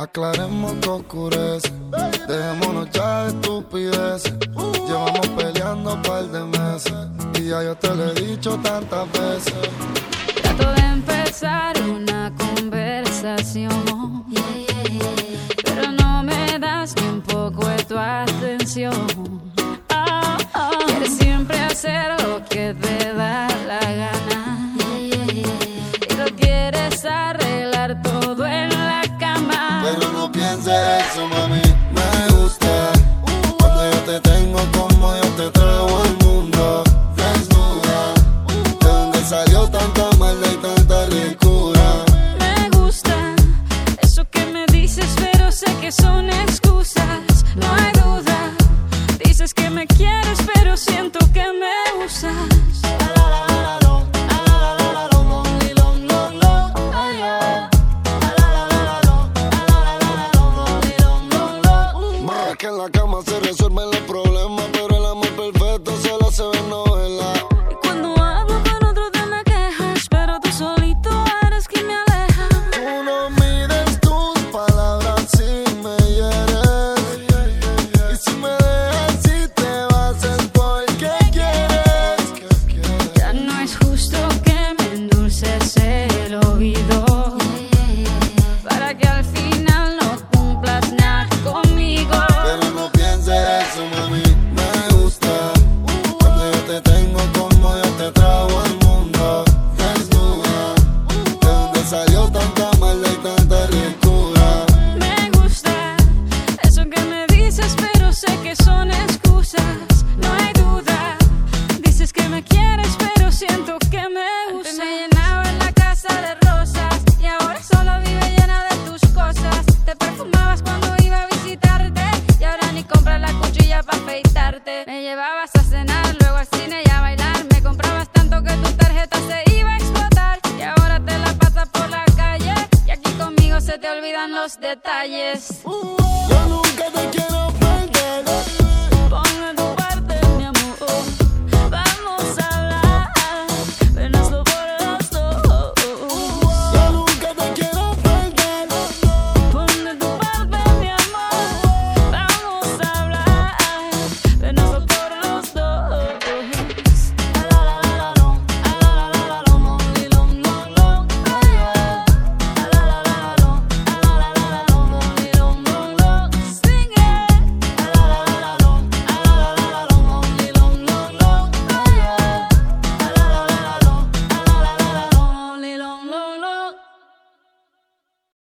aclaremos que oscurece. Dejémonos ya de estupideces. Llevamos peleando un par de meses y ya yo te lo he dicho tantas veces. Trato de empezar una conversación, pero no me das ni un poco de tu atención. Quieres siempre hacer lo que te da la gana y lo quieres arreglar todo en la cama. Pero no pienses eso, mami, me gusta cuando yo te tengo como yo te traigo al mundo. Desnuda, de donde salió tanta maldad y tanta ricura. Me gusta eso que me dices, pero sé que son excusas. No hay duda, dices que me quieres, pero siento que me usas. Que en la cama se resuelven los problemas, pero el amor perfecto solo se ve en novela. Y cuando hablo con otro te me quejas, pero tú solito eres quien me aleja. Tú no mides tus palabras si me hieres, y si me dejas si te vas es porque quieres. Ya no es justo que me endulces el oído para que al final no cumplas nada conmigo. Pero no pienses eso, mami, me gusta cuando yo te tengo como yo te trago al mundo. Desnuda, de donde salió tanta maldad y tanta ricura. Me gusta eso que me dices, pero sé que son excusas. No hay duda, dices que me quieres, pero siento que me usas. Antes me llenaba en la casa de rosas y ahora solo vive llena de tus cosas. Te perfumabas cuando iba a visitarte y ahora ni compras la cuchilla para afeitarte. Me llevabas a cenar, luego al cine y a bailar. Me comprabas tanto que tu tarjeta se iba a explotar y ahora te la pasas por la calle y aquí conmigo se te olvidan los detalles.